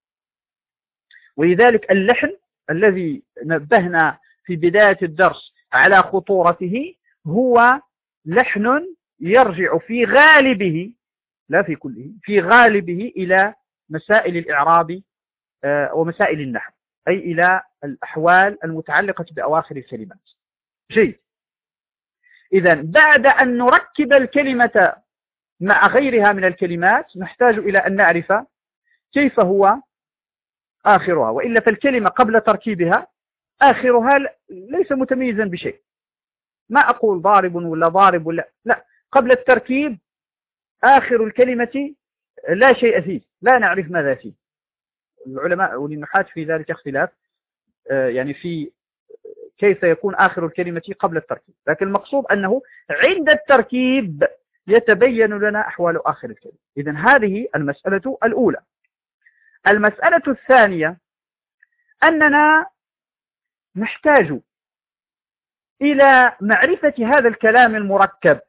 ولذلك اللحن الذي نبهنا في بداية الدرس على خطورته هو لحن يرجع في غالبه لا في كله، في غالبه إلى مسائل الإعراب ومسائل النحو، أي إلى الأحوال المتعلقة بأواخر الكلمات. جيد. إذن بعد أن نركب الكلمة مع غيرها من الكلمات نحتاج إلى أن نعرف كيف هو آخرها، وإلا فالكلمة قبل تركيبها آخرها ليس متميزا بشيء. ما أقول ضارب ولا ضارب ولا لا، قبل التركيب آخر الكلمة لا شيء فيه، لا نعرف ماذا فيه. العلماء والنحاة في ذلك اختلاف يعني في كيف يكون آخر الكلمة قبل التركيب، لكن المقصود أنه عند التركيب يتبين لنا أحوال آخر الكلمة. إذن هذه المسألة الأولى. المسألة الثانية أننا نحتاج إلى معرفة هذا الكلام المركب،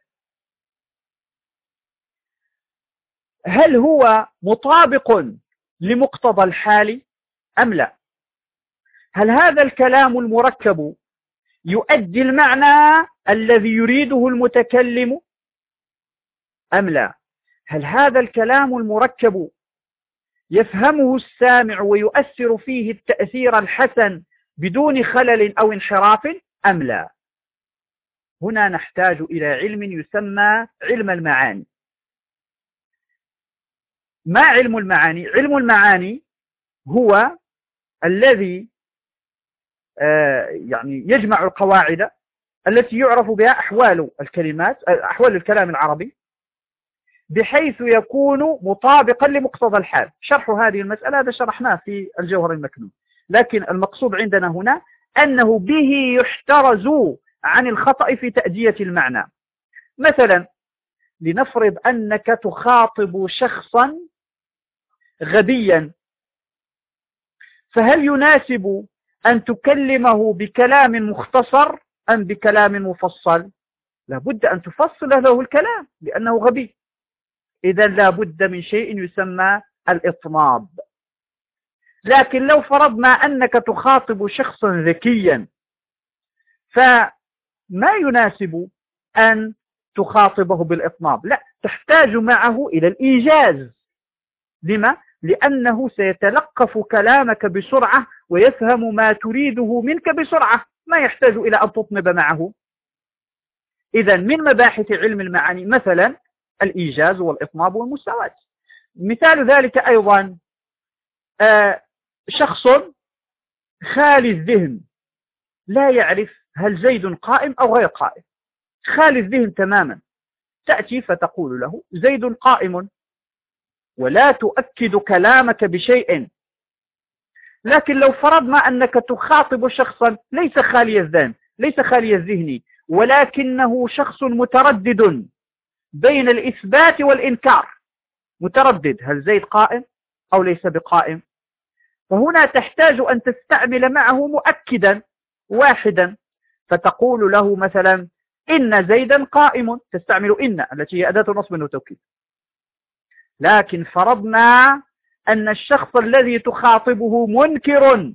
هل هو مطابق لمقتضى الحال أم لا؟ هل هذا الكلام المركب يؤدي المعنى الذي يريده المتكلم أم لا؟ هل هذا الكلام المركب يفهمه السامع ويؤثر فيه التأثير الحسن بدون خلل أو انحراف أم لا؟ هنا نحتاج إلى علم يسمى علم المعاني. ما علم المعاني؟ علم المعاني هو الذي يعني يجمع القواعد التي يعرف بها أحوال الكلمات، أحوال الكلام العربي، بحيث يكون مطابقا لمقتضى الحال. شرح هذه المسألة هذا شرحناه في الجوهر المكنون، لكن المقصود عندنا هنا أنه به يحترز عن الخطأ في تأدية المعنى. مثلا لنفرض أنك تخاطب شخصا غبيا، فهل يناسب أن تكلمه بكلام مختصر أم بكلام مفصل؟ لابد أن تفصل له الكلام لأنه غبي. إذا لابد من شيء يسمى الإطناب. لكن لو فرضنا أنك تخاطب شخصا ذكيا، فما يناسب أن تخاطبه بالإطناب، لا، تحتاج معه إلى الإيجاز. لما؟ لأنه سيتلقف كلامك بسرعة ويفهم ما تريده منك بسرعة، ما يحتاج إلى أن تطنب معه. إذا من مباحث علم المعاني مثلا الإيجاز والإطناب والمساواة. مثال ذلك أيضا آه شخص خالي الذهن، لا يعرف هل زيد قائم أو غير قائم، خالي الذهن تماما. تأتي فتقول له زيد قائم، ولا تؤكد كلامك بشيء. لكن لو فرضنا أنك تخاطب شخصا ليس خالي الذهن، ليس خالي الذهن، ولكنه شخص متردد بين الإثبات والإنكار، متردد هل زيد قائم أو ليس بقائم، فهنا تحتاج أن تستعمل معه مؤكدا واحدا، فتقول له مثلا إن زيدا قائم، تستعمل إن التي هي أداة نصب وتوكيد. لكن فرضنا أن الشخص الذي تخاطبه منكر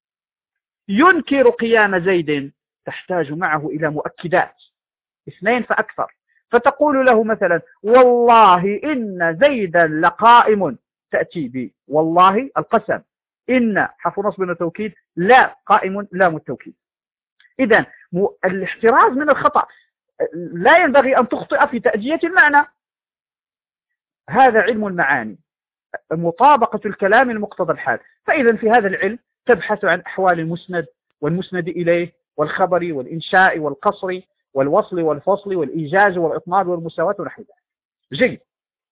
ينكر قيام زيد، تحتاج معه إلى مؤكدات اثنين فأكثر، فتقول له مثلا والله إن زيدا لقائم، تأتي ب والله القسم، إن حرف نصب وتوكيد، لا قائم لام التوكيد. إذن الاحتراز من الخطأ، لا ينبغي أن تخطئ في تأدية المعنى. هذا علم المعاني، مطابقة الكلام المقتضى الحال. فإذا في هذا العلم تبحث عن أحوال المسند والمسند إليه والخبر والإنشاء والقصر والوصل والفصل والإيجاز والإطناب والمساواة ونحو ذلك. جيد.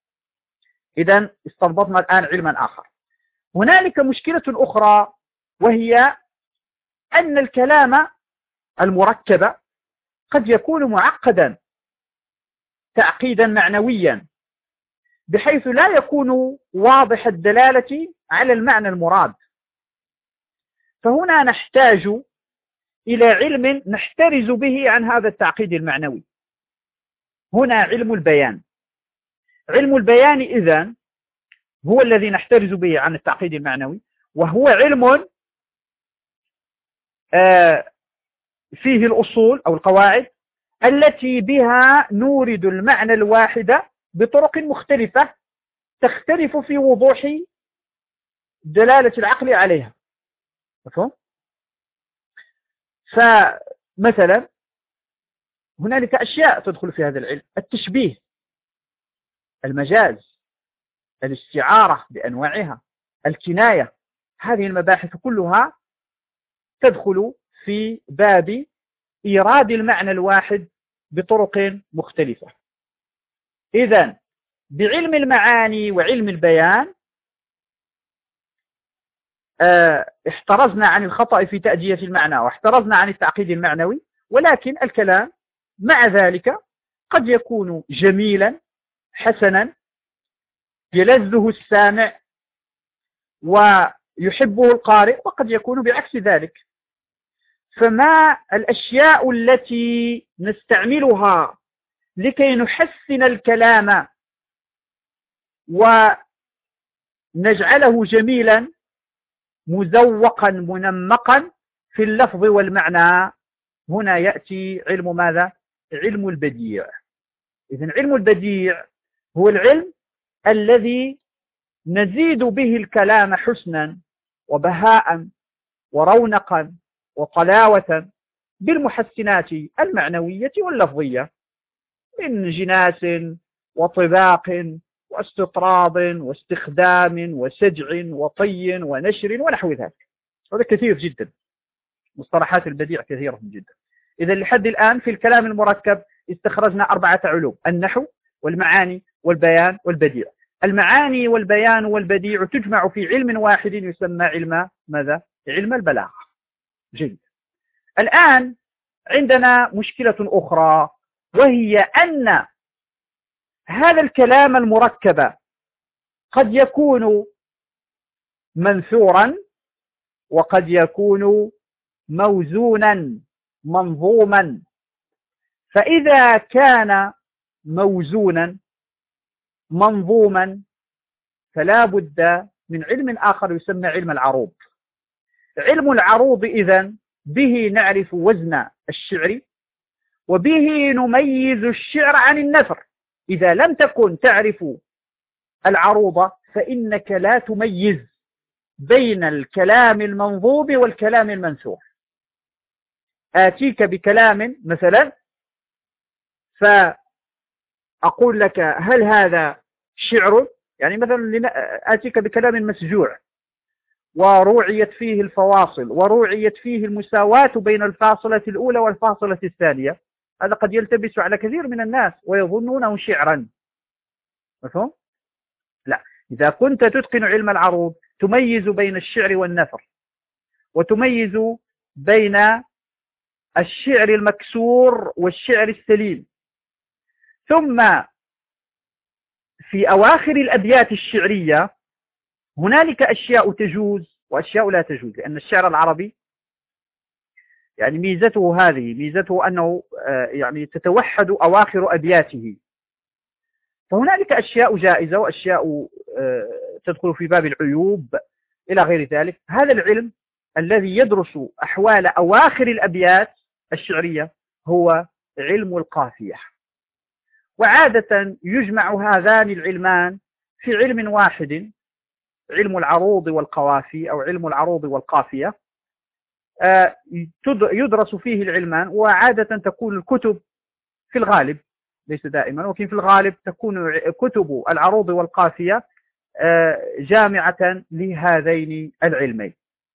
إذا استنبطنا الآن علما آخر. هنالك مشكلة أخرى، وهي أن الكلام المركب قد يكون معقدا تعقيدا معنويا، بحيث لا يكون واضح الدلالة على المعنى المراد. فهنا نحتاج إلى علم نحترز به عن هذا التعقيد المعنوي. هنا علم البيان. علم البيان إذن هو الذي نحترز به عن التعقيد المعنوي، وهو علم فيه الأصول أو القواعد التي بها نورد المعنى الواحد بطرق مختلفة تختلف في وضوح دلالة العقل عليها. مفهوم؟ فمثلا هنالك أشياء تدخل في هذا العلم: التشبيه، المجاز، الاستعارة بأنواعها، الكناية. هذه المباحث كلها تدخل في باب إيراد المعنى الواحد بطرق مختلفة. إذن بعلم المعاني وعلم البيان اه احترزنا عن الخطأ في تأدية المعنى واحترزنا عن التعقيد المعنوي، ولكن الكلام مع ذلك قد يكون جميلا حسنا يلذه السامع ويحبه القارئ، وقد يكون بعكس ذلك. فما الأشياء التي نستعملها لكي نحسن الكلام ونجعله جميلا مزوقا منمقا في اللفظ والمعنى؟ هنا يأتي علم ماذا؟ علم البديع. إذن علم البديع هو العلم الذي نزيد به الكلام حسنا وبهاء ورونقا وطلاوة بالمحسنات المعنوية واللفظية من جناس وطباق واستطراد واستخدام وسجع وطي ونشر ونحو ذلك. هذا كثير جدا، مصطلحات البديع كثيرة جدا. إذا لحد الآن في الكلام المركب استخرجنا أربعة علوم: النحو والمعاني والبيان والبديع. المعاني والبيان والبديع تجمع في علم واحد يسمى علم ماذا؟ علم البلاغة. جيد. الآن عندنا مشكلة أخرى، وهي أن هذا الكلام المركب قد يكون منثورا وقد يكون موزونا منظوما. فإذا كان موزونا منظوما فلا بد من علم آخر يسمى علم العروض. علم العروض إذن به نعرف وزن الشعر وبه نميز الشعر عن النثر. إذا لم تكن تعرف العروض فإنك لا تميز بين الكلام المنظوم والكلام المنثور. آتيك بكلام مثلا فأقول لك هل هذا شعر؟ يعني مثلا آتيك بكلام مسجوع وروعيت فيه الفواصل وروعيت فيه المساواة بين الفاصلة الأولى والفاصلة الثانية، هذا قد يلتبس على كثير من الناس ويظنونه شعرا. مفهوم؟ لا، إذا كنت تتقن علم العروض تميز بين الشعر والنثر، وتميز بين الشعر المكسور والشعر السليم. ثم في أواخر الأبيات الشعرية هنالك أشياء تجوز وأشياء لا تجوز، لأن الشعر العربي يعني ميزته هذه، ميزته أنه يعني تتوحد أواخر أبياته. فهنالك أشياء جائزة وأشياء تدخل في باب العيوب إلى غير ذلك. هذا العلم الذي يدرس أحوال أواخر الأبيات الشعرية هو علم القافية. وعادة يجمع هذان العلمان في علم واحد، علم العروض والقوافي أو علم العروض والقافية. يدرس فيه العلمان، وعادة تكون الكتب في الغالب، ليس دائما ولكن في الغالب تكون كتب العروض والقافية جامعة لهذين العلمين.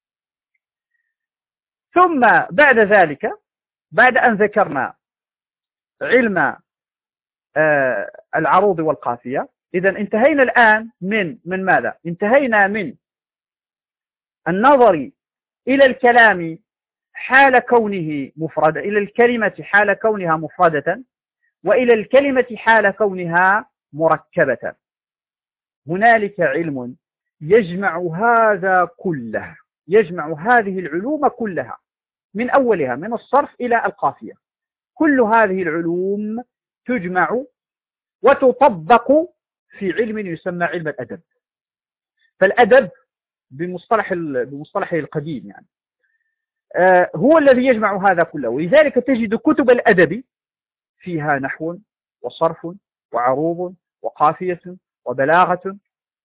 ثم بعد ذلك، بعد أن ذكرنا علم العروض والقافية، إذا انتهينا الآن من من ماذا؟ انتهينا من النظر إلى الكلام حال كونه مفردة، إلى الكلمة حال كونها مفردة، وإلى الكلمة حال كونها مركبة. هنالك علم يجمع هذا كله، يجمع هذه العلوم كلها من أولها من الصرف إلى القافية. كل هذه العلوم تجمع وتطبق في علم يسمى علم الأدب. فالأدب بمصطلح بمصطلحه القديم يعني آه هو الذي يجمع هذا كله، ولذلك تجد كتب الأدب فيها نحو وصرف وعروض وقافية وبلاغة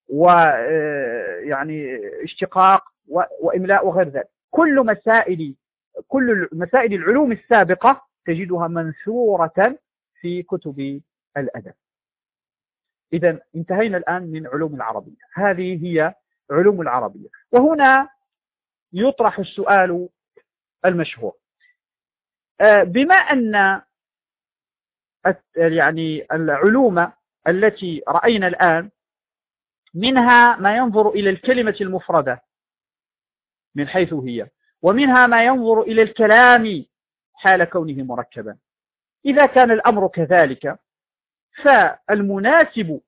ويعني اشتقاق وإملاء وغير ذلك. كل مسائل كل مسائل العلوم السابقة تجدها منثورة في كتب الأدب. إذا انتهينا الآن من علوم العربية. هذه هي علوم العربية. وهنا يطرح السؤال المشهور، بما أن يعني العلوم التي رأينا الآن منها ما ينظر إلى الكلمة المفردة من حيث هي، ومنها ما ينظر إلى الكلام حال كونه مركبا. إذا كان الأمر كذلك فالمناسب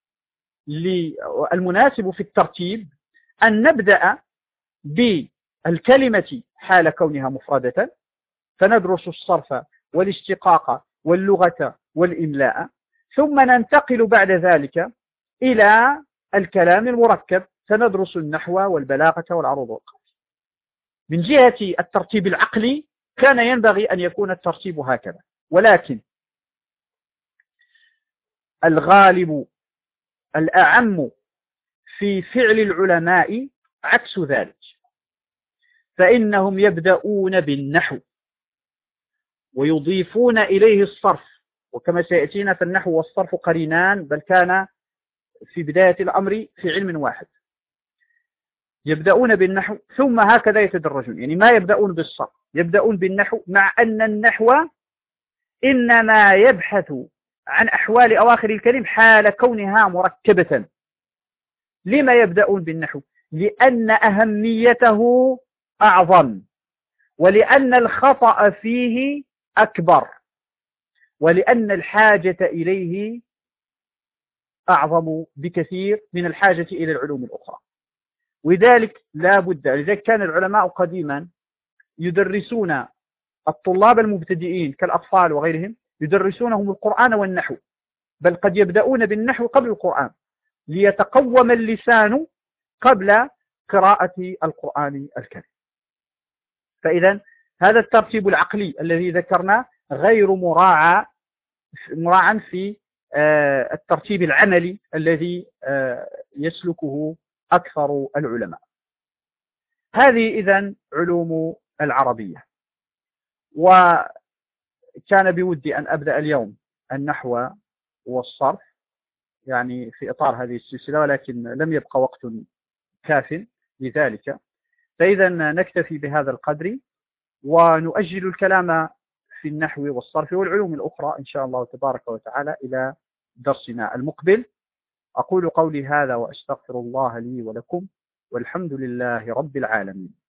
المناسب في الترتيب أن نبدأ بالكلمة حال كونها مفردة، فندرس الصرف والاشتقاق واللغة والإملاء، ثم ننتقل بعد ذلك إلى الكلام المركب، فندرس النحو والبلاغة والعروض والقواعد. من جهة الترتيب العقلي كان ينبغي أن يكون الترتيب هكذا، ولكن الغالب الأعم في فعل العلماء عكس ذلك، فإنهم يبدأون بالنحو ويضيفون إليه الصرف، وكما سيأتينا فالنحو والصرف قرينان، بل كان في بداية الأمر في علم واحد. يبدأون بالنحو ثم هكذا يتدرجون، يعني ما يبدأون بالصرف، يبدأون بالنحو، مع أن النحو إنما يبحث عن أحوال أواخر الكلم حال كونها مركبة. لما يبدأون بالنحو؟ لأن أهميته أعظم، ولأن الخطأ فيه أكبر، ولأن الحاجة إليه أعظم بكثير من الحاجة إلى العلوم الأخرى. وذلك لا بد، لذلك كان العلماء قديما يدرسون الطلاب المبتدئين كالأطفال وغيرهم، يدرسونهم القرآن والنحو، بل قد يبدأون بالنحو قبل القرآن ليتقوم اللسان قبل قراءة القرآن الكريم. فإذا هذا الترتيب العقلي الذي ذكرناه غير مراعى مراعى في الترتيب العملي الذي يسلكه أكثر العلماء. هذه إذن علوم العربية. وكان بودي أن أبدأ اليوم النحو والصرف يعني في إطار هذه السلسلة، ولكن لم يبقى وقت كاف لذلك، فإذا نكتفي بهذا القدر ونؤجل الكلام في النحو والصرف والعلوم الأخرى إن شاء الله تبارك وتعالى إلى درسنا المقبل. أقول قولي هذا وأستغفر الله لي ولكم، والحمد لله رب العالمين.